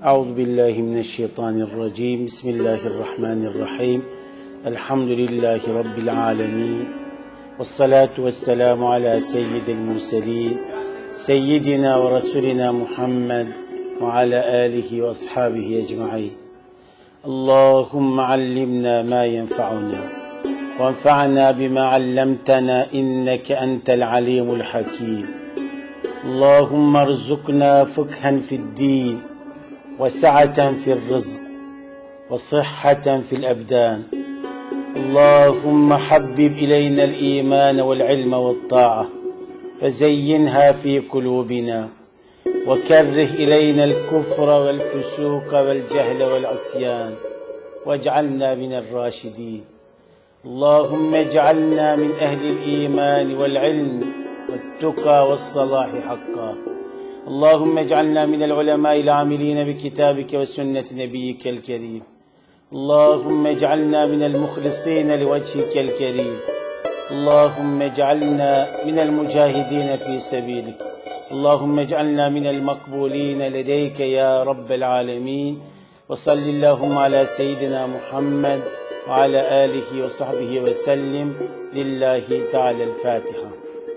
Euzu billahi mineşşeytanirracim. Bismillahirrahmanirrahim. Elhamdülillahi rabbil alamin. Ves salatu vesselamu ala seyyidil murselin. Seyyidina ve Resulina Muhammed ve ala alihi ve ashabihi ecmaîn. Allahumme allimna ma yenfa'una ve enfa'na bima 'allamtana inneke entel alimul hakim. Allahumme erzukna fıkhen fi'd-din ve sa'aten fi'r-rızk ve sıhhaten fi'l-ebdan. Allahumme habbib ileyna'l iman ve'l-ilme ve't-ta'a ve zeyyinha fi kulubina ve kerrih ileyna'l kufra ve'l-fusuka ve'l-cehle ve'l-asyan ve'c'alna mine'r-raşidin. Allahumme ec'alna min ehli'l iman ve'l-ilm ve't-tuqa ve's-salahi hakka. Allahümme ec'alna minel ulemâ'il âmilîne bi kitâbike ve sünnet-i nebiyyikel kerîm. Allahümme ec'alna minel muhlisîne li vecihikel kerîm. Allahümme ec'alna minel mücahidîne fî sebîlik. Allahümme ec'alna minel makbûlîne ledeyke ya Rabbel âlemîn. Ve sallillâhumma ala seyyidina Muhammed ve ala âlihi ve sahbihi ve sellim. Lillahi Teala'l-Fâtiha.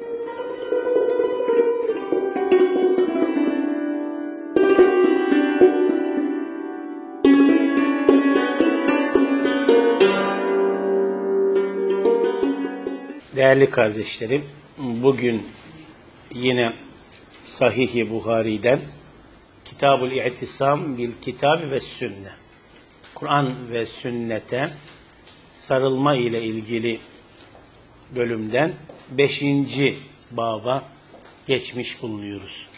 Değerli kardeşlerim, bugün yine Sahih-i Buhari'den Kitab-ül İ'tisam bil Kitab ve Sünne, Kur'an ve sünnete sarılma ile ilgili bölümden 5. baba geçmiş bulunuyoruz.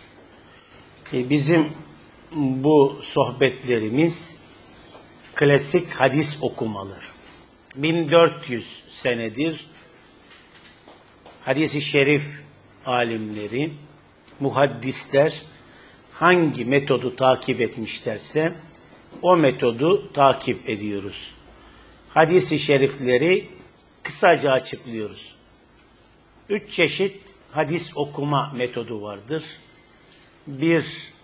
Bizim bu sohbetlerimiz klasik hadis okumaları. 1400 senedir hadis-i şerif alimleri, muhaddisler hangi metodu takip etmişlerse o metodu takip ediyoruz. Hadis-i şerifleri kısaca açıklıyoruz. 3 çeşit hadis okuma metodu vardır. Bir,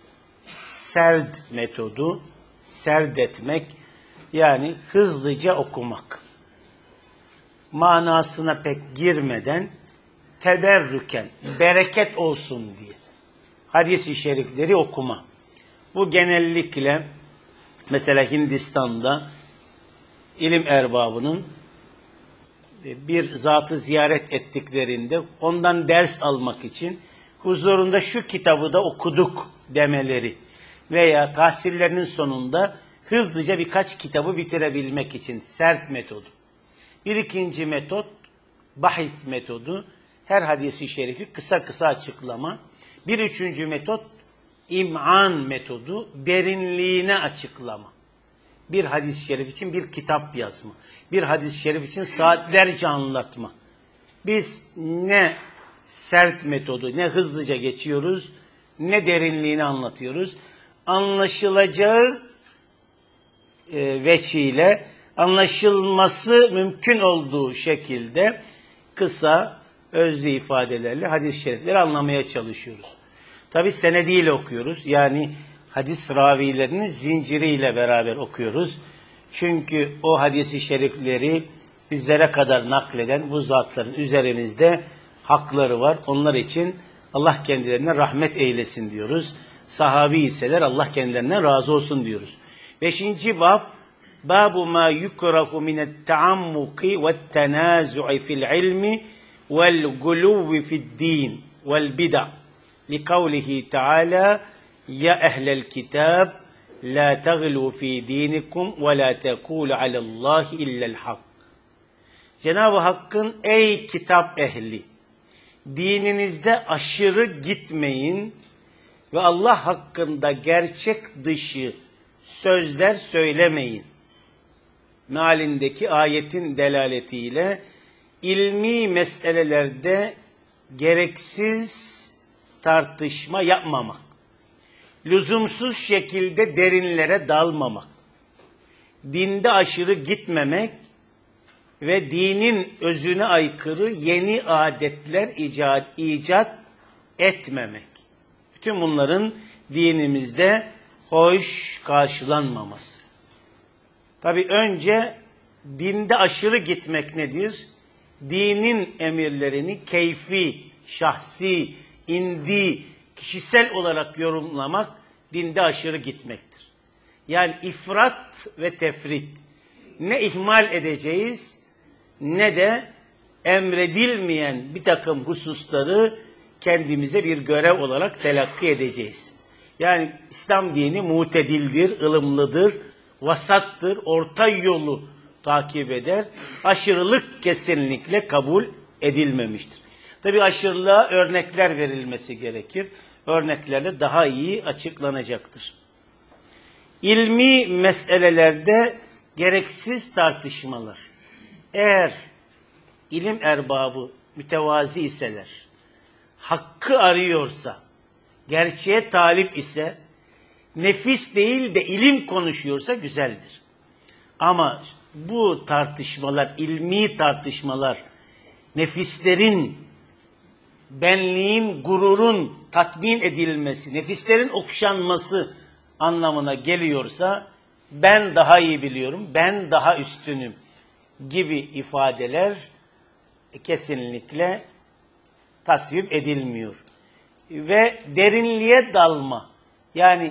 serd metodu, serdetmek, yani hızlıca okumak. Manasına pek girmeden, teberrüken, bereket olsun diye hadis-i şerifleri okuma. Bu genellikle mesela Hindistan'da ilim erbabının bir zatı ziyaret ettiklerinde ondan ders almak için huzurunda şu kitabı da okuduk demeleri veya tahsillerinin sonunda hızlıca birkaç kitabı bitirebilmek için sert metodu. Bir ikinci metot bahis metodu. Her hadisi şerifi kısa kısa açıklama. Bir üçüncü metot im'an metodu, derinliğine açıklama. Bir hadis-i şerif için bir kitap yazma. Bir hadis-i şerif için saatlerce anlatma. Biz ne sert metodu, ne hızlıca geçiyoruz, ne derinliğini anlatıyoruz. Anlaşılacağı veçiyle, anlaşılması mümkün olduğu şekilde kısa, özlü ifadelerle hadis-i şerifleri anlamaya çalışıyoruz. Tabi senediyle okuyoruz. Yani hadis ravilerinin zinciriyle beraber okuyoruz. Çünkü o hadis-i şerifleri bizlere kadar nakleden bu zatların üzerimizde hakları var. Onlar için Allah kendilerine rahmet eylesin diyoruz. Sahabi iseler Allah kendilerinden razı olsun diyoruz. 5. bab, babu ma yukrahu minet taammuki ve tenazu'i fil ilmi وَالْغُلُوِّ فِي الدِّينِ وَالْبِدَعِ لِقَوْلِهِ تَعَالَى يَا أَهْلَ الْكِتَابِ لَا تَغْلُوا فِي دِينِكُمْ وَلَا تَقُولُوا عَلَى اللّٰهِ إِلَّا الْحَقِّ. Cenab-ı Hakk'ın ey kitap ehli, dininizde aşırı gitmeyin ve Allah hakkında gerçek dışı sözler söylemeyin mealindeki ayetin delaletiyle ilmi meselelerde gereksiz tartışma yapmamak, lüzumsuz şekilde derinlere dalmamak, dinde aşırı gitmemek ve dinin özüne aykırı yeni adetler icat etmemek. Bütün bunların dinimizde hoş karşılanmaması. Tabii önce dinde aşırı gitmek nedir? Dinin emirlerini keyfi, şahsi, indi, kişisel olarak yorumlamak dinde aşırı gitmektir. Yani ifrat ve tefrit. Ne ihmal edeceğiz ne de emredilmeyen bir takım hususları kendimize bir görev olarak telakki edeceğiz. Yani İslam dini mutedildir, ılımlıdır, vasattır, orta yolu takip eder. Aşırılık kesinlikle kabul edilmemiştir. Tabii aşırılığa örnekler verilmesi gerekir. Örneklerle daha iyi açıklanacaktır. İlmi meselelerde gereksiz tartışmalar. Eğer ilim erbabı mütevazi iseler, hakkı arıyorsa, gerçeğe talip ise, nefis değil de ilim konuşuyorsa güzeldir. Ama bu tartışmalar, ilmi tartışmalar, nefislerin, benliğin, gururun tatmin edilmesi, nefislerin okşanması anlamına geliyorsa, ben daha iyi biliyorum, ben daha üstünüm gibi ifadeler kesinlikle tasvip edilmiyor. Ve derinliğe dalma, yani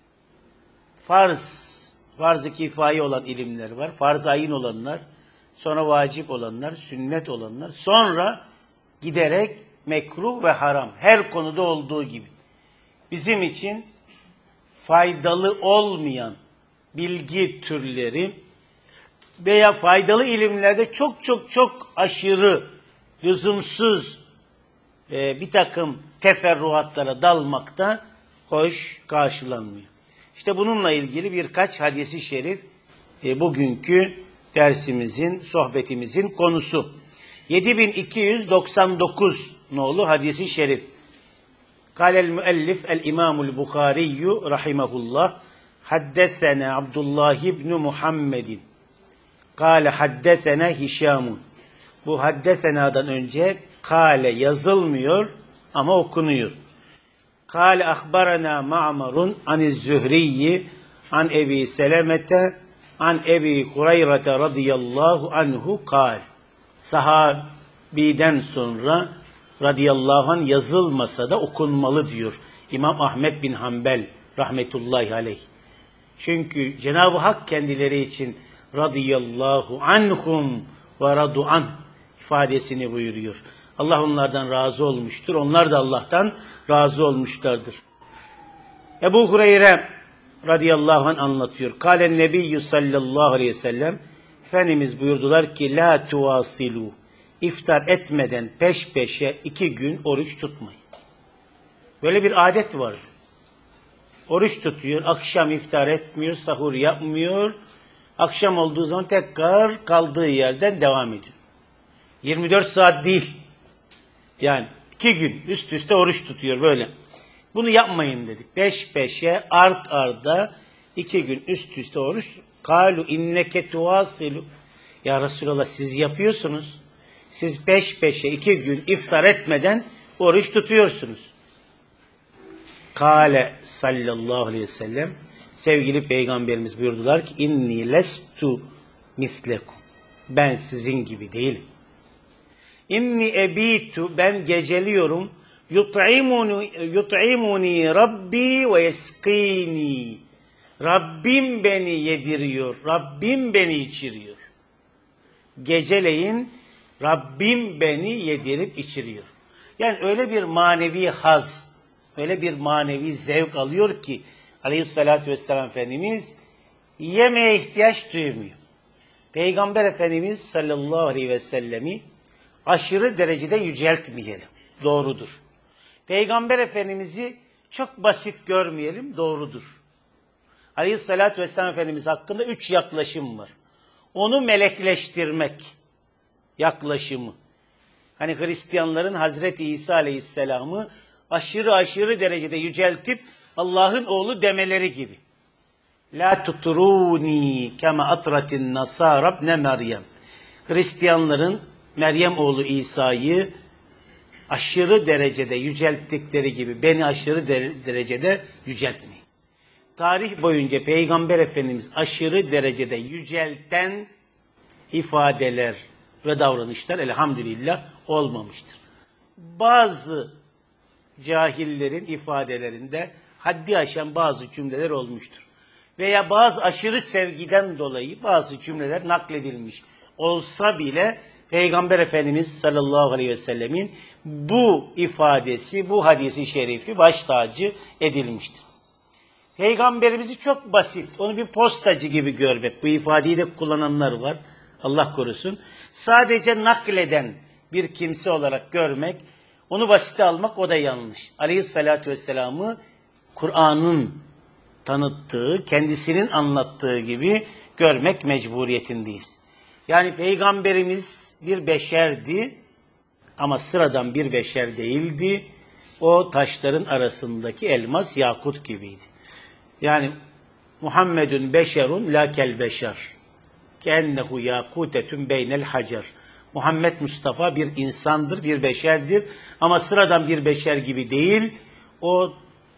farz-ı kifayi olan ilimler var, farz-ı ayin olanlar, sonra vacip olanlar, sünnet olanlar, sonra giderek mekruh ve haram, her konuda olduğu gibi. Bizim için faydalı olmayan bilgi türleri veya faydalı ilimlerde çok aşırı, lüzumsuz bir takım teferruatlara dalmakta hoş karşılanmıyor. İşte bununla ilgili birkaç hadisi şerif bugünkü dersimizin, sohbetimizin konusu. 7299 nolu hadisi şerif. Kâlel müellif el-İmamul Bukhariyyü rahimahullah haddesena Abdullah ibn Muhammedin kâle haddesena Hişamun. Bu haddesena'dan önce kâle yazılmıyor ama okunuyor. Kâle ahbarana Ma'marun aniz Zühriyyi an Ebi Selemete an Ebi Hureyre radıyallahu anhu kâle. Sahabiden sonra radıyallahu anh yazılmasa da okunmalı diyor İmam Ahmed bin Hanbel rahmetullahi aleyh. Çünkü Cenab-ı Hak kendileri için radıyallahu anhum ve radu anh ifadesini buyuruyor. Allah onlardan razı olmuştur. Onlar da Allah'tan razı olmuşlardır. Ebu Hureyre radıyallahu anh anlatıyor. Kâlen nebiyyü sallallahu aleyhi ve sellem Efendimiz buyurdular ki la tuvasilu iftar etmeden peş peşe 2 gün oruç tutmayın. Böyle bir adet vardı. Oruç tutuyor, akşam iftar etmiyor, sahur yapmıyor. Akşam olduğu zaman tekrar kaldığı yerden devam ediyor. 24 saat değil. Yani 2 gün üst üste oruç tutuyor böyle. Bunu yapmayın dedik. Peş peşe art arda 2 gün üst üste oruç. Kalu inneke tuvasilu. Ya Resulallah siz yapıyorsunuz. Siz peş peşe 2 gün iftar etmeden oruç tutuyorsunuz. Kale sallallahu aleyhi ve sellem sevgili peygamberimiz buyurdular ki inni lestu mislekum. Ben sizin gibi değilim. İnni ebitu ben geceliyorum. Yut'imuni Rabbi ve yeskini. Rabbim beni yediriyor. Rabbim beni içiriyor. Geceleyin Rabbim beni yedirip içiriyor. Yani öyle bir manevi haz, öyle bir manevi zevk alıyor ki aleyhissalatü vesselam Efendimiz yemeye ihtiyaç duymuyor. Peygamber Efendimiz sallallahu aleyhi ve sellemi aşırı derecede yüceltmeyelim. Doğrudur. Peygamber Efendimiz'i çok basit görmeyelim. Doğrudur. Aleyhissalatü vesselam Efendimiz hakkında 3 yaklaşım var. Onu melekleştirmek yaklaşımı. Hani Hristiyanların Hazreti İsa Aleyhisselam'ı aşırı derecede yüceltip Allah'ın oğlu demeleri gibi. La tuturuni kema atratin nasara ibn Meryem. Hristiyanların Meryem oğlu İsa'yı aşırı derecede yücelttikleri gibi beni aşırı derecede yüceltmeyin. tarih boyunca Peygamber Efendimiz aşırı derecede yücelten ifadeler ve davranışlar elhamdülillah olmamıştır. Bazı cahillerin ifadelerinde haddi aşan bazı cümleler olmuştur. Veya bazı aşırı sevgiden dolayı bazı cümleler nakledilmiş olsa bile Peygamber Efendimiz sallallahu aleyhi ve sellemin bu ifadesi, bu hadisi şerifi baş tacı edilmiştir. Peygamberimizi çok basit, onu bir postacı gibi görmek, bu ifadeyi de kullananlar var, Allah korusun. Sadece nakleden bir kimse olarak görmek, onu basite almak o da yanlış. Aleyhissalatü vesselam'ı Kur'an'ın tanıttığı, kendisinin anlattığı gibi görmek mecburiyetindeyiz. Yani Peygamberimiz bir beşerdi ama sıradan bir beşer değildi. O taşların arasındaki elmas, yakut gibiydi. Yani Muhammedun beşerun la kel beşer. Kennehu yakutetun beynel hacer. Muhammed Mustafa bir insandır, bir beşerdir ama sıradan bir beşer gibi değil. O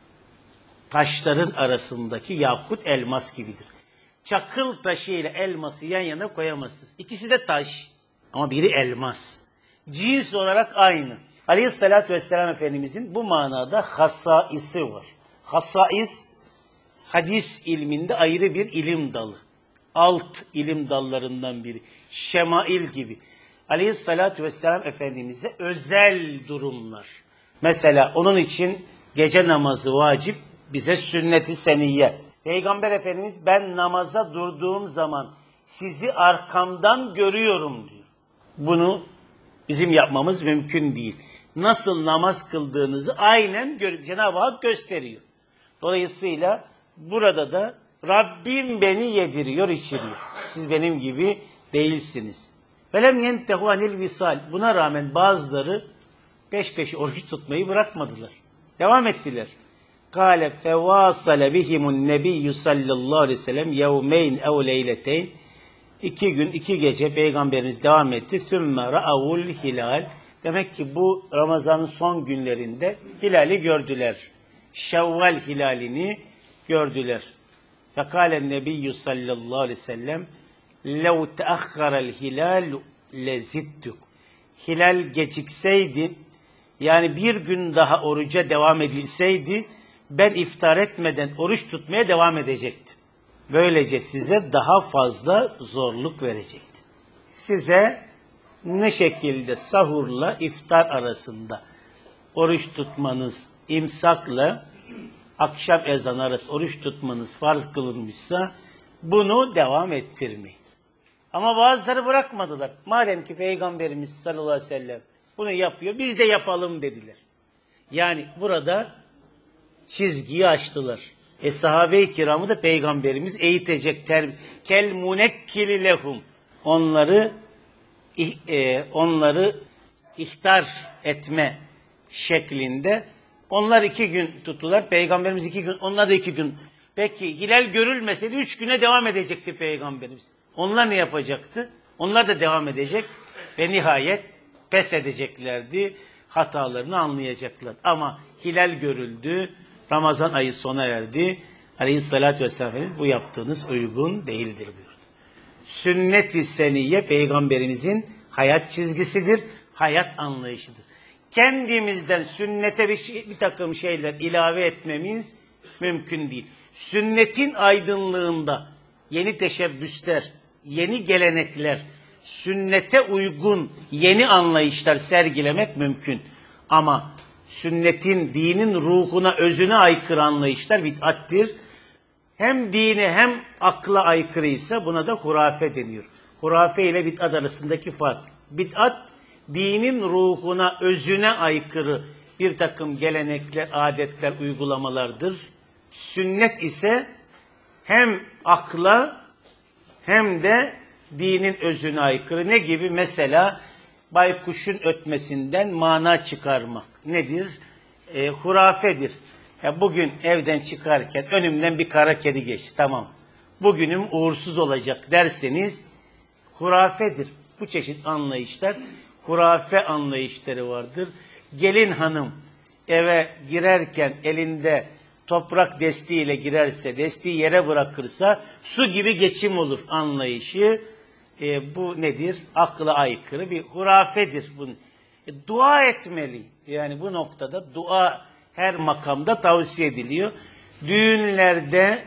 taşların arasındaki yakut elmas gibidir. Çakıl taşı ile elması yan yana koyamazsınız. İkisi de taş ama biri elmas. Cins olarak aynı. Aleyhissalatü vesselam Efendimizin bu manada hasaisi var. Hasais, hadis ilminde ayrı bir ilim dalı. Alt ilim dallarından biri. Şemail gibi. Aleyhissalatü vesselam Efendimiz'e özel durumlar. Mesela onun için gece namazı vacip, bize sünnet-i seniyye. Peygamber Efendimiz ben namaza durduğum zaman sizi arkamdan görüyorum diyor. Bunu bizim yapmamız mümkün değil. Nasıl namaz kıldığınızı aynen Cenab-ı Hak gösteriyor. Dolayısıyla burada da Rabbim beni yediriyor, içiriyor. Siz benim gibi değilsiniz. Velem yentehu anil visal. Buna rağmen bazıları peş peşe oruç tutmayı bırakmadılar. Devam ettiler. Kâle fevâsale bihimun nebiyyü sallallahu aleyhi ve sellem yevmeyn ev leyleteyn. 2 gün 2 gece Peygamberimiz devam etti. Sümme ra'avul hilal. Demek ki bu Ramazan'ın son günlerinde hilali gördüler. Şevval hilalini gördüler. Fekâlen nebiyyü sallallahu aleyhi ve sellem lev teakhkarel hilal lezittuk. Hilal gecikseydi, yani bir gün daha oruca devam edilseydi, ben iftar etmeden oruç tutmaya devam edecektim. Böylece size daha fazla zorluk verecektim. Size ne şekilde sahurla iftar arasında oruç tutmanız, imsakla akşam ezanı arası oruç tutmanız farz kılınmışsa bunu devam ettirmeyin. Ama bazıları bırakmadılar. Madem ki Peygamberimiz sallallahu aleyhi ve sellem bunu yapıyor, biz de yapalım dediler. Yani burada çizgiyi aştılar. Sahabe-i kiramı da Peygamberimiz eğitecek. Kel munekkili lehum. Onları ihtar etme şeklinde. Onlar 2 gün tuttular. Peygamberimiz 2 gün, onlar da 2 gün. Peki hilal görülmeseydi 3 güne devam edecekti Peygamberimiz. Onlar ne yapacaktı? Onlar da devam edecek ve nihayet pes edeceklerdi. Hatalarını anlayacaklar. Ama hilal görüldü. Ramazan ayı sona erdi. Aleyhissalatü vesselam bu yaptığınız uygun değildir buyurdu. Sünnet-i seniyye Peygamberimizin hayat çizgisidir, hayat anlayışıdır. Kendimizden sünnete bir takım şeyler ilave etmemiz mümkün değil. Sünnetin aydınlığında yeni teşebbüsler, yeni gelenekler, sünnete uygun yeni anlayışlar sergilemek mümkün. Ama sünnetin, dinin ruhuna, özüne aykırı anlayışlar bid'attir. Hem dine hem akla aykırıysa buna da hurafe deniyor. Hurafe ile bid'at arasındaki fark. Bid'at, dinin ruhuna, özüne aykırı bir takım gelenekler, adetler, uygulamalardır. Sünnet ise hem akla hem de dinin özüne aykırı. Ne gibi? Mesela baykuşun ötmesinden mana çıkarmak. Nedir? Hurafedir. Ya bugün evden çıkarken önümden bir kara kedi geçti. Tamam. Bugünüm uğursuz olacak derseniz hurafedir. Bu çeşit anlayışlar, hurafe anlayışları vardır. Gelin hanım eve girerken elinde toprak desteğiyle girerse, desteği yere bırakırsa su gibi geçim olur anlayışı. Bu nedir? Akla aykırı bir hurafedir. Dua etmeli. Yani bu noktada dua her makamda tavsiye ediliyor. Düğünlerde,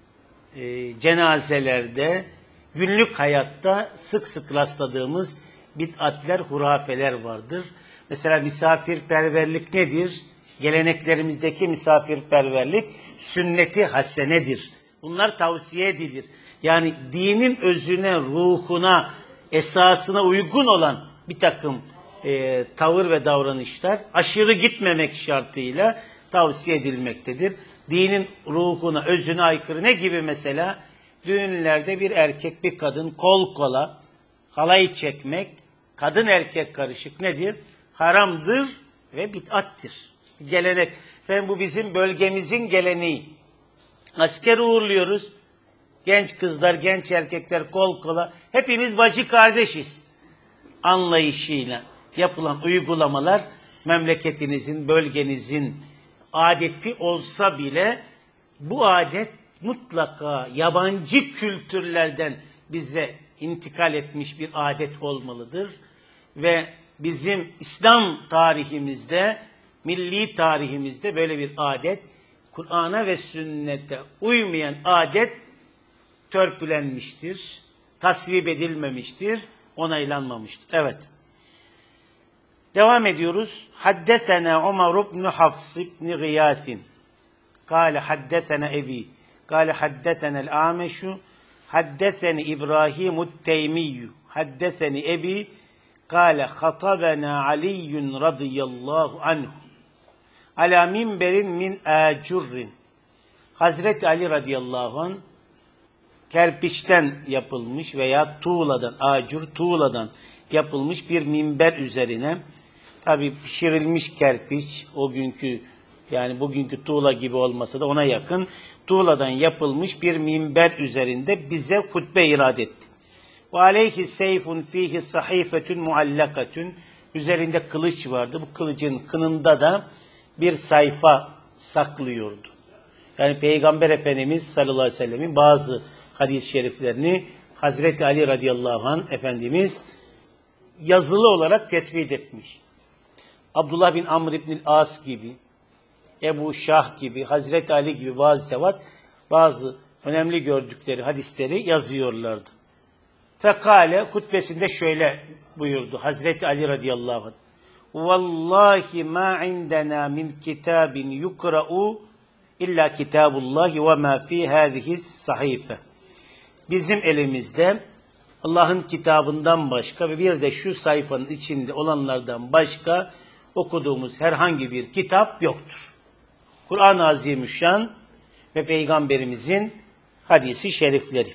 cenazelerde, günlük hayatta sık sık rastladığımız bid'atler, hurafeler vardır. Mesela misafirperverlik nedir? Geleneklerimizdeki misafirperverlik sünnet-i hasenedir. Bunlar tavsiye edilir. Yani dinin özüne, ruhuna, esasına uygun olan bir takım tavır ve davranışlar aşırı gitmemek şartıyla tavsiye edilmektedir. Dinin ruhuna, özüne aykırı ne gibi mesela? Düğünlerde bir erkek, bir kadın kol kola halay çekmek, kadın erkek karışık nedir? Haramdır ve bid'attir. Gelenek. Efendim bu bizim bölgemizin geleneği. Asker uğurluyoruz. Genç kızlar, genç erkekler kol kola. Hepimiz bacı kardeşiz anlayışıyla yapılan uygulamalar memleketinizin, bölgenizin adeti olsa bile bu adet mutlaka yabancı kültürlerden bize intikal etmiş bir adet olmalıdır. Ve bizim İslam tarihimizde, milli tarihimizde böyle bir adet, Kur'an'a ve sünnete uymayan adet törpülenmiştir, tasvip edilmemiştir, onaylanmamıştır. Evet. Devam ediyoruz. Haddesena Ömer ibn Hafs ibn Gıyasin. Kâle haddesena ebi. Kâle haddesenel Ameşu. Haddeseni İbrahimut Teymiyyü. Haddeseni ebi. Kâle hatabena Aliyyun radıyallahu anhu. Ala minberin min acurrin. Hazreti Ali radıyallahu anh kerpiçten yapılmış veya tuğladan, acur tuğladan yapılmış bir minber üzerine, tabi pişirilmiş kerpiç, o günkü yani bugünkü tuğla gibi olmasa da ona yakın tuğladan yapılmış bir minber üzerinde bize hutbe irad etti. Ve aleyhi seyfun fihi sahifetun muallakatun, üzerinde kılıç vardı. Bu kılıcın kınında da bir sayfa saklıyordu. Yani Peygamber Efendimiz sallallahu aleyhi ve sellemin bazı hadis-i şeriflerini Hazreti Ali radıyallahu anh Efendimiz yazılı olarak tespit etmiş. Abdullah bin Amr ibn As gibi, Ebu Şah gibi, Hazreti Ali gibi bazı zevat, bazı önemli gördükleri hadisleri yazıyorlardı. Fekale hutbesinde şöyle buyurdu Hazreti Ali radıyallahu anh. Vallahi ma indena min kitabin yukra'u illa kitabullahi ve ma fi hâzihi sahife. Bizim elimizde Allah'ın kitabından başka ve bir de şu sayfanın içinde olanlardan başka okuduğumuz herhangi bir kitap yoktur. Kur'an-ı Azimüşşan ve Peygamberimizin hadisi şerifleri.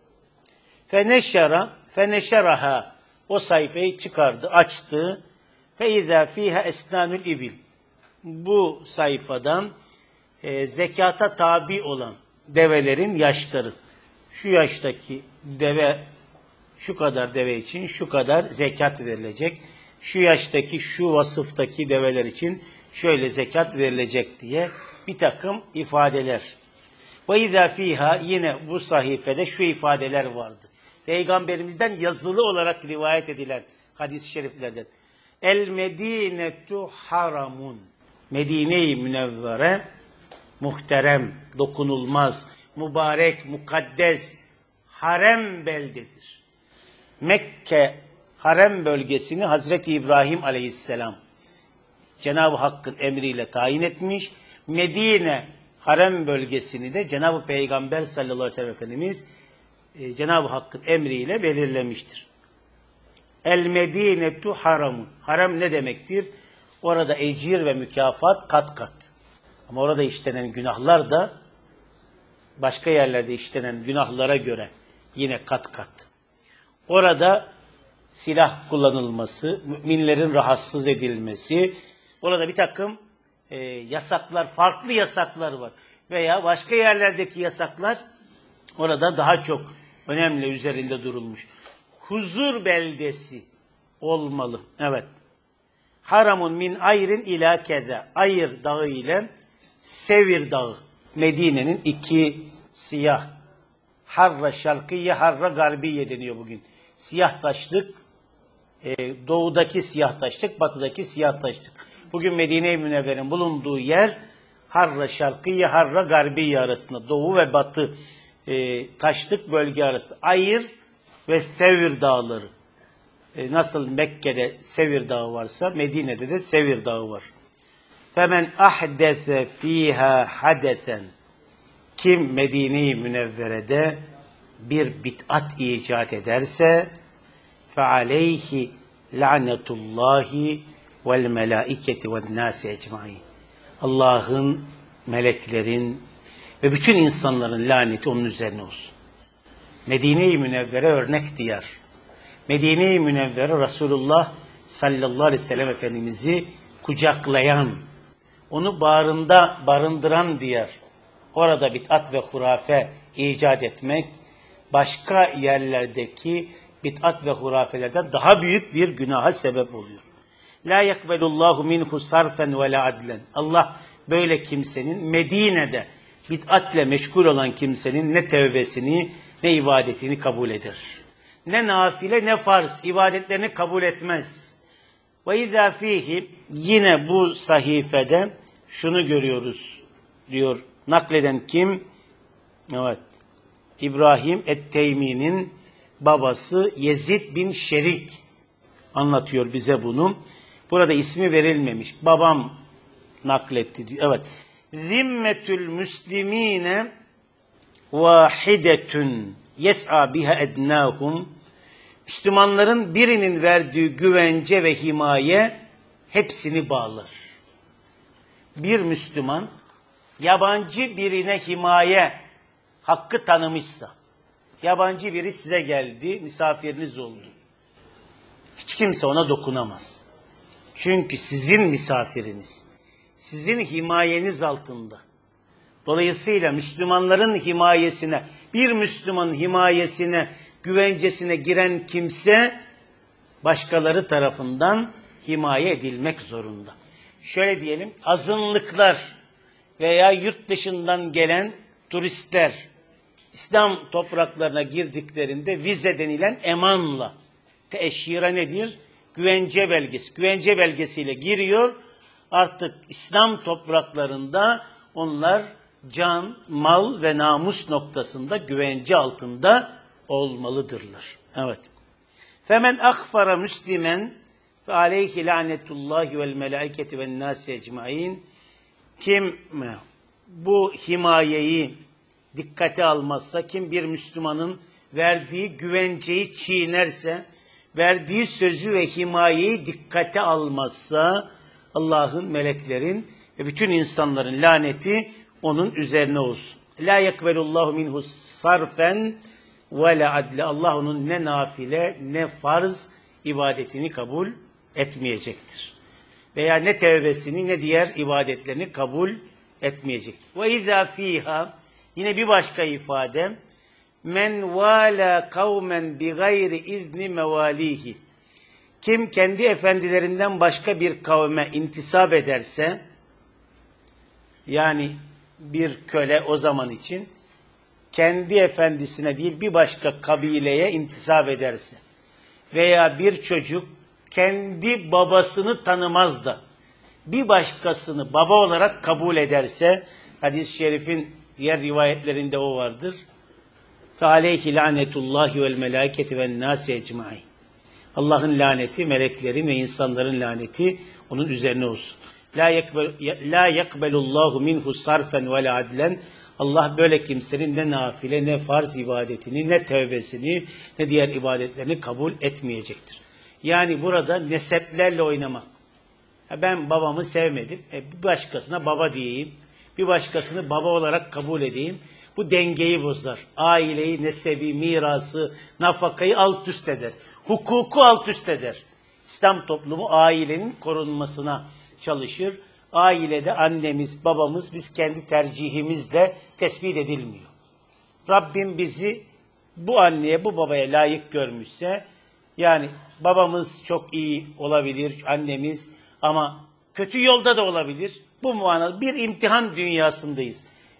Feneşeraha, o sayfayı çıkardı, açtı. Feiza fiha esnanul ibil. Bu sayfadan zekata tabi olan develerin yaşları. Şu yaştaki deve, şu kadar deve için şu kadar zekat verilecek. Şu yaştaki, şu vasıftaki develer için şöyle zekat verilecek diye bir takım ifadeler. Ve izâ fîhâ, yine bu sayfede şu ifadeler vardı. Peygamberimizden yazılı olarak rivayet edilen hadis-i şeriflerden. El medinetu haramun. Medine-i Münevvere muhterem, dokunulmaz, mübarek, mukaddes, harem beldedir. Mekke harem bölgesini Hazreti İbrahim aleyhisselam Cenab-ı Hakk'ın emriyle tayin etmiş. Medine harem bölgesini de Cenab-ı Peygamber sallallahu aleyhi ve sellem Efendimiz Cenab-ı Hakk'ın emriyle belirlemiştir. El medinetu haramun. Harem ne demektir? Orada ecir ve mükafat kat kat. Ama orada işlenen günahlar da başka yerlerde işlenen günahlara göre yine kat kat. Orada silah kullanılması, müminlerin rahatsız edilmesi, orada bir takım yasaklar, farklı yasaklar var. Veya başka yerlerdeki yasaklar orada daha çok önemli üzerinde durulmuş. Huzur beldesi olmalı. Evet. Haramun min ayrin ila keza. Ayır dağı ile Sevir dağı Medine'nin iki siyah, Harra Şarkiye, Harra Garbiye deniyor bugün. Siyah taşlık, doğudaki siyah taşlık, batıdaki siyah taşlık. Bugün Medine-i Münevver'in bulunduğu yer Harra Şarkiye, Harra Garbiye arasında, doğu ve batı taşlık bölge arasında. Ayr ve Sevir dağları. Nasıl Mekke'de Sevir dağı varsa Medine'de de Sevir dağı var. Femen ahdese fiha hadesen. Kim Medine-i Münevvere'de bir bid'at icat ederse فَعَلَيْهِ لَعْنَةُ اللّٰهِ وَالْمَلَائِكَةِ وَالنَّاسِ اَجْمَعِينَ. Allah'ın, meleklerin ve bütün insanların laneti onun üzerine olsun. Medine-i Münevvere örnek diyar. Medine-i Münevvere Resulullah sallallahu aleyhi ve sellem Efendimiz'i kucaklayan, onu bağrında barındıran diyar. Orada bid'at ve hurafe icat etmek, başka yerlerdeki bid'at ve hurafelerden daha büyük bir günaha sebep oluyor. La yakbelullahu minhu sarfen ve la adlen. Allah böyle kimsenin, Medine'de bid'atle meşgul olan kimsenin ne tevbesini ne ibadetini kabul eder. Ne nafile ne farz ibadetlerini kabul etmez. Ve izâ fîhi, yine bu sahifede şunu görüyoruz diyor. Nakleden kim? Evet. İbrahim et-Teymi'nin babası Yezid bin Şerik anlatıyor bize bunu. Burada ismi verilmemiş. Babam nakletti diyor. Evet. Zimmetül müslimine vahidetun yes'a biha ednâhum. Müslümanların birinin verdiği güvence ve himaye hepsini bağlar. Bir Müslüman yabancı birine himaye hakkı tanımışsa, yabancı biri size geldi, misafiriniz oldu. Hiç kimse ona dokunamaz. Çünkü sizin misafiriniz, sizin himayeniz altında. Dolayısıyla Müslümanların himayesine, bir Müslümanın himayesine, güvencesine giren kimse, başkaları tarafından himaye edilmek zorunda. Şöyle diyelim, azınlıklar veya yurt dışından gelen turistler, İslam topraklarına girdiklerinde vize denilen emanla, teşhire nedir? Güvence belgesi. Güvence belgesiyle giriyor. Artık İslam topraklarında onlar can, mal ve namus noktasında güvence altında olmalıdırlar. Evet. Femen akhfara müslimen fe aleyhi lanetullahi vel melaiketi ven nasi ecmaîn. Kim bu himayeyi dikkate almazsa, kim bir Müslümanın verdiği güvenceyi çiğnerse, verdiği sözü ve himayeyi dikkate almazsa, Allah'ın, meleklerin ve bütün insanların laneti onun üzerine olsun. La yakbelullahu minhu sarfen ve la adle. Allah onun ne nafile ne farz ibadetini kabul etmeyecektir. Veya ne tevbesini ne diğer ibadetlerini kabul etmeyecektir. Ve izâ fîhâ, yine bir başka ifade, men vâlâ kavmen bi gayri izni mevâlîhi. Kim kendi efendilerinden başka bir kavme intisap ederse, yani bir köle o zaman için kendi efendisine değil bir başka kabileye intisap ederse veya bir çocuk kendi babasını tanımaz da bir başkasını baba olarak kabul ederse, hadis-i şerifin diğer rivayetlerinde o vardır. فَعَلَيْهِ لَعْنَةُ اللّٰهِ وَالْمَلَائِكَةِ وَالنَّاسِ اَجْمَعِينَ. Allah'ın laneti, meleklerin ve insanların laneti onun üzerine olsun. La yakbelullahu minhu sarfen ve la adlen. Allah böyle kimsenin ne nafile ne farz ibadetini ne tevbesini ne diğer ibadetlerini kabul etmeyecektir. Yani burada neseplerle oynamak. Ben babamı sevmedim. Bir başkasına baba diyeyim. Bir başkasını baba olarak kabul edeyim. Bu dengeyi bozar. Aileyi, nesebi, mirası, nafakayı alt üst eder. Hukuku alt üst eder. İslam toplumu ailenin korunmasına çalışır. Ailede annemiz, babamız biz kendi tercihimizle tespit edilmiyor. Rabbim bizi bu anneye, bu babaya layık görmüşse, yani babamız çok iyi olabilir, annemiz, ama kötü yolda da olabilir. Bu manada bir imtihan dünyasındayız.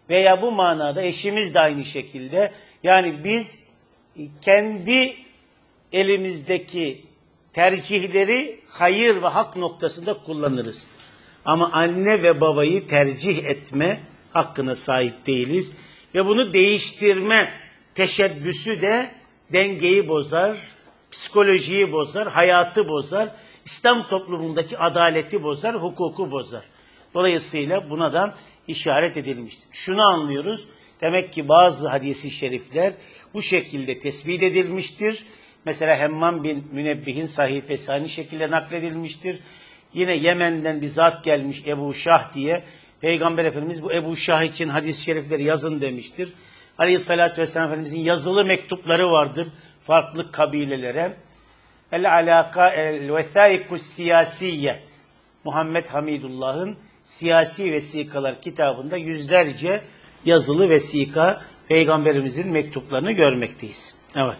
Veya bu manada eşimiz de aynı şekilde. Yani biz kendi elimizdeki tercihleri hayır ve hak noktasında kullanırız. Ama anne ve babayı tercih etme hakkına sahip değiliz. Ve bunu değiştirme teşebbüsü de dengeyi bozar, psikolojiyi bozar, hayatı bozar, İslam toplumundaki adaleti bozar, hukuku bozar. Dolayısıyla buna da işaret edilmiştir. Şunu anlıyoruz, demek ki bazı hadis-i şerifler bu şekilde tespit edilmiştir. Mesela Hemmam bin Münebbih'in sahifesi aynı şekilde nakledilmiştir. Yine Yemen'den bir zat gelmiş Ebu Şah diye. Peygamber Efendimiz bu Ebu Şah için hadis-i şerifleri yazın demiştir. Aleyhissalatü vesselam Efendimizin yazılı mektupları vardır farklı kabilelere. El-alaka el-vesaikus siyasiye. Muhammed Hamidullah'ın Siyasi Vesikalar kitabında yüzlerce yazılı vesika Peygamberimizin mektuplarını görmekteyiz. Evet.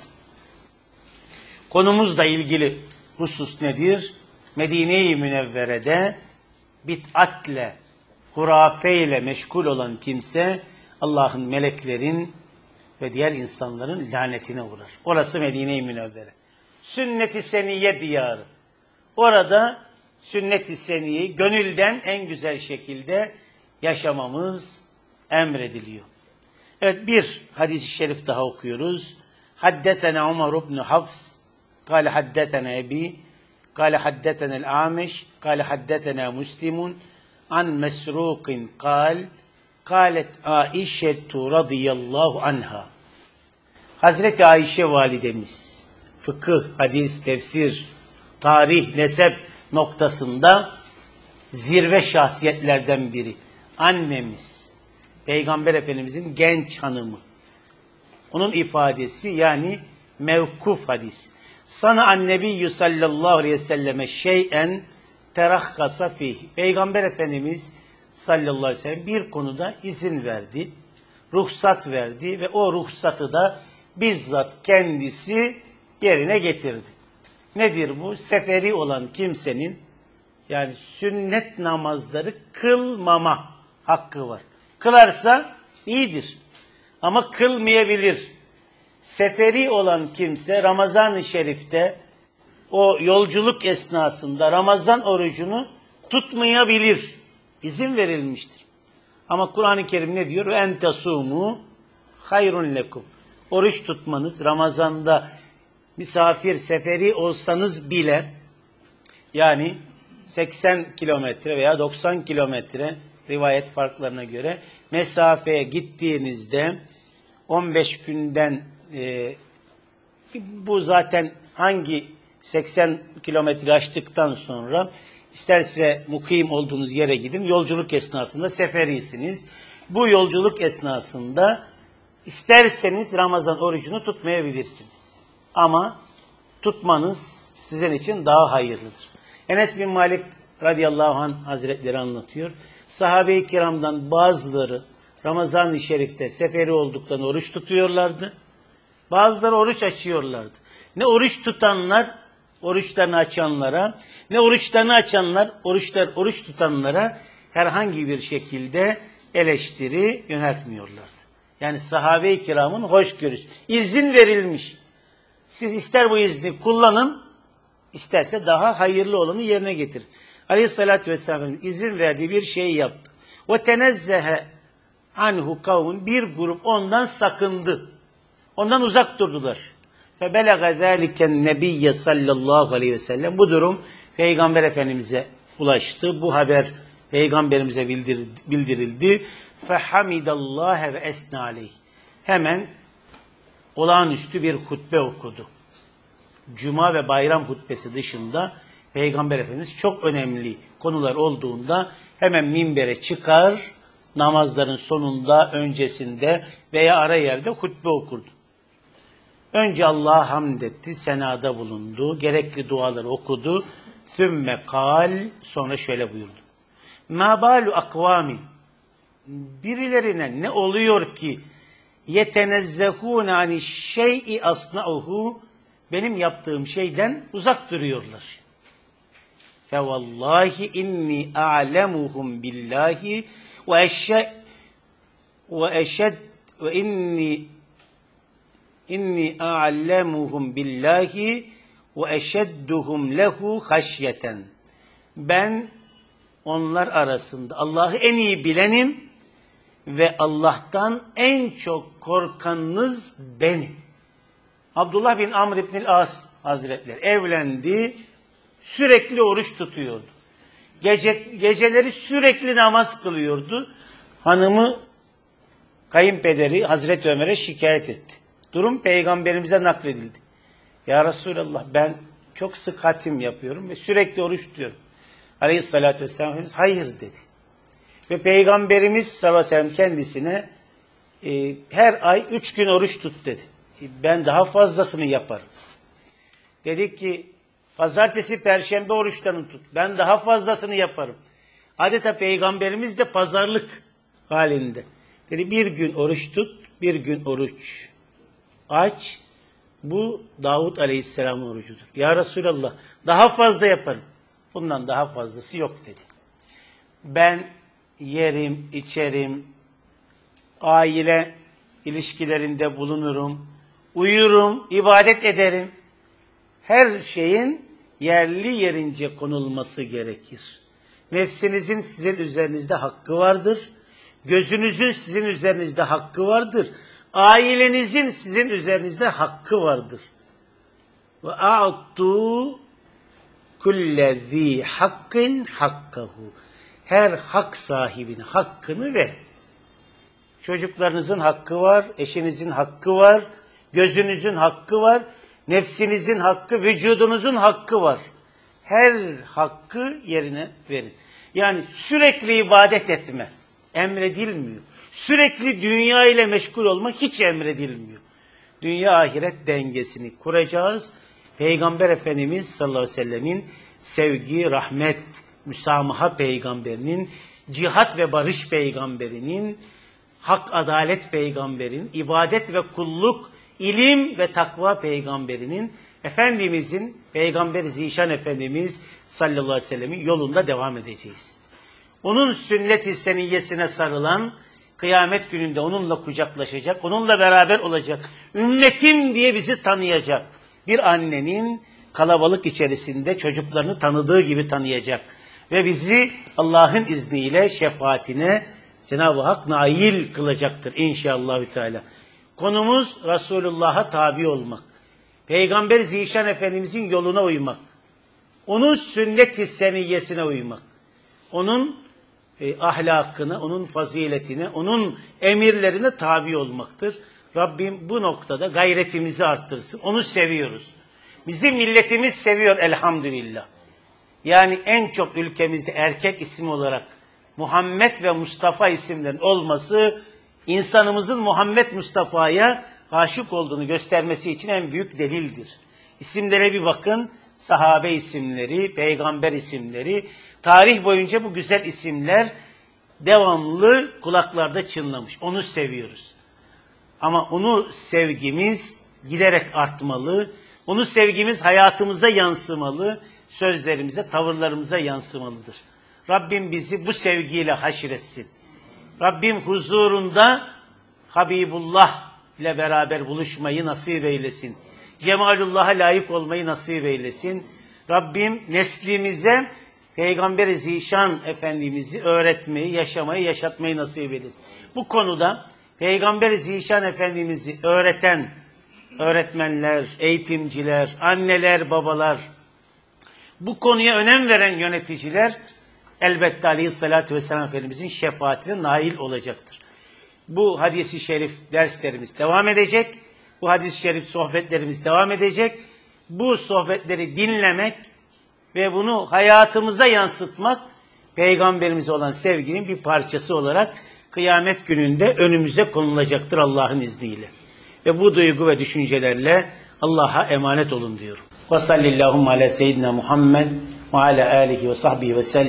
Konumuzla ilgili husus nedir? Medine-i Münevvere'de bid'atle, hurafeyle meşgul olan kimse Allah'ın, meleklerin ve diğer insanların lanetine uğrar. Orası Medine-i Münevvere. Sünnet-i seniyye diyarı. Orada sünnet-i seniyeyi gönülden en güzel şekilde yaşamamız emrediliyor. Evet, bir hadis-i şerif daha okuyoruz. Haddetena Umar ibn Hafs, kâle haddetena ebi, kâle haddetena el-Âmeş, kâle haddetena Müslimun, an Mesrûkin kâlet Aişetu radıyallahu anha. Hazreti Ayşe validemiz, fıkıh, hadis, tefsir, tarih, nesep noktasında zirve şahsiyetlerden biri. Annemiz, Peygamber Efendimizin genç hanımı. Onun ifadesi yani mevkuf hadis. Sana annebiyyü sallallahu aleyhi ve selleme şeyen terahkasa fih. Peygamber Efendimiz sallallahu aleyhi ve sellem bir konuda izin verdi, ruhsat verdi ve o ruhsatı da bizzat kendisi yerine getirdi. Nedir bu? Seferi olan kimsenin yani sünnet namazları kılmama hakkı var. Kılarsa iyidir ama kılmayabilir. Seferi olan kimse Ramazan-ı Şerif'te o yolculuk esnasında Ramazan orucunu tutmayabilir. İzin verilmiştir. Ama Kur'an-ı Kerim ne diyor? En tasumu hayrun lekum. Oruç tutmanız Ramazan'da misafir, seferi olsanız bile yani 80 kilometre veya 90 kilometre rivayet farklarına göre mesafeye gittiğinizde 15 günden bu zaten hangi 80 kilometre aştıktan sonra isterse mukim olduğunuz yere gidin, yolculuk esnasında seferisiniz. Bu yolculuk esnasında isterseniz Ramazan orucunu tutmayabilirsiniz. Ama tutmanız sizin için daha hayırlıdır. Enes bin Malik radıyallahu anh hazretleri anlatıyor. Sahabe-i kiramdan bazıları Ramazan-ı Şerif'te seferi olduklarında oruç tutuyorlardı. Bazıları oruç açıyorlardı. Ne oruç tutanlar oruçlarını açanlara, ne oruçlarını açanlar oruç tutanlara herhangi bir şekilde eleştiri yöneltmiyorlardı. Yani sahabe-i kiramın hoşgörüsü. İzin verilmiş. Siz ister bu izni kullanın, isterse daha hayırlı olanı yerine getirin. Aleyhissalatü vesselam izin verdiği bir şeyi yaptı. وَتَنَزَّهَ anhu kavmun, bir grup ondan sakındı. Ondan uzak durdular. فَبَلَغَ ذَٰلِكَ النَّبِيَّ sallallahu aleyhi ve sellem. Bu durum Peygamber Efendimiz'e ulaştı. Bu haber Peygamberimize bildirildi. فَحَمِدَ اللّٰهَ وَاَسْنَ عَلَيْهِ. Hemen olağanüstü bir hutbe okudu. Cuma ve bayram hutbesi dışında Peygamber Efendimiz çok önemli konular olduğunda hemen minbere çıkar, namazların sonunda, öncesinde veya ara yerde hutbe okurdu. Önce Allah'a hamd etti, senada bulundu, gerekli duaları okudu. Sümme kal, sonra şöyle buyurdu. Ma balu akvamin, birilerine ne oluyor ki yetenezzehûne ani şey'i asna'uhu, benim yaptığım şeyden uzak duruyorlar. Fevallahi inni a'lemuhum billahi ve ve inni a'lemuhum billahi ve eşedduhum lehu haşyeten. Ben onlar arasında Allah'ı en iyi bilenim ve Allah'tan en çok korkanınız benim. Abdullah bin Amr ibn As Hazretleri evlendi, sürekli oruç tutuyordu. Geceleri sürekli namaz kılıyordu. Hanımı, kayınpederi Hazreti Ömer'e şikayet etti. Durum peygamberimize nakledildi. Ya Resulallah, ben çok sık hatim yapıyorum ve sürekli oruç tutuyorum. Aleyhissalatü vesselam Efendimiz hayır dedi. Ve peygamberimiz sallallahu aleyhi ve sellem kendisine her ay 3 gün oruç tut dedi. Ben daha fazlasını yaparım. Dedi ki pazartesi, perşembe oruçlarını tut. Ben daha fazlasını yaparım. Adeta peygamberimiz de pazarlık halinde. Dedi bir gün oruç tut, bir gün oruç aç. Bu Davud Aleyhisselam'ın orucudur. Ya Resulallah, daha fazla yaparım. Bundan daha fazlası yok dedi. Ben yerim, içerim, aile ilişkilerinde bulunurum, uyurum, ibadet ederim. Her şeyin yerli yerince konulması gerekir. Nefsinizin sizin üzerinizde hakkı vardır. Gözünüzün sizin üzerinizde hakkı vardır. Ailenizin sizin üzerinizde hakkı vardır. Ve a'tu kullezî hakkin hakkahu. Her hak sahibine hakkını verin. Çocuklarınızın hakkı var, eşinizin hakkı var, gözünüzün hakkı var, nefsinizin hakkı, vücudunuzun hakkı var. Her hakkı yerine verin. Yani sürekli ibadet etme emredilmiyor. Sürekli dünya ile meşgul olmak hiç emredilmiyor. Dünya ahiret dengesini kuracağız. Peygamber Efendimiz sallallahu aleyhi ve sellemin sevgi, rahmet, müsamaha peygamberinin, cihat ve barış peygamberinin, hak, adalet peygamberinin, ibadet ve kulluk, ilim ve takva peygamberinin, Efendimizin, Peygamber-i Zişan Efendimiz sallallahu aleyhi ve sellemin yolunda devam edeceğiz. Onun sünnet-i seniyyesine sarılan, kıyamet gününde onunla kucaklaşacak, onunla beraber olacak, ümmetim diye bizi tanıyacak. Bir annenin kalabalık içerisinde çocuklarını tanıdığı gibi tanıyacak. Ve bizi Allah'ın izniyle şefaatine Cenab-ı Hak nail kılacaktır inşallahü teala. Konumuz Resulullah'a tabi olmak. Peygamber Zişan Efendimizin yoluna uymak. Onun sünnet-i seniyyesine uymak. Onun ahlakına, onun faziletine, onun emirlerine tabi olmaktır. Rabbim bu noktada gayretimizi arttırsın. Onu seviyoruz. Bizim milletimiz seviyor elhamdülillah. Yani en çok ülkemizde erkek isim olarak Muhammed ve Mustafa isimlerin olması, insanımızın Muhammed Mustafa'ya aşık olduğunu göstermesi için en büyük delildir. İsimlere bir bakın, sahabe isimleri, peygamber isimleri, tarih boyunca bu güzel isimler devamlı kulaklarda çınlamış. Onu seviyoruz. Ama onu sevgimiz giderek artmalı, onu sevgimiz hayatımıza yansımalı, sözlerimize, tavırlarımıza yansımalıdır. Rabbim bizi bu sevgiyle haşretsin. Rabbim huzurunda Habibullah ile beraber buluşmayı nasip eylesin. Cemalullah'a layık olmayı nasip eylesin. Rabbim neslimize Peygamber-i Zişan Efendimiz'i öğretmeyi, yaşamayı, yaşatmayı nasip eylesin. Bu konuda Peygamber-i Zişan Efendimiz'i öğreten öğretmenler, eğitimciler, anneler, babalar, bu konuya önem veren yöneticiler elbette Aleyhisselatü Vesselam Efendimizin şefaatine nail olacaktır. Bu hadis-i şerif derslerimiz devam edecek. Bu hadis-i şerif sohbetlerimiz devam edecek. Bu sohbetleri dinlemek ve bunu hayatımıza yansıtmak Peygamberimize olan sevginin bir parçası olarak kıyamet gününde önümüze konulacaktır Allah'ın izniyle. Ve bu duygu ve düşüncelerle Allah'a emanet olun diyorum. Ve sallallahu ala seyyidina Muhammed ve ala alihi ve sahbihi ve sellem.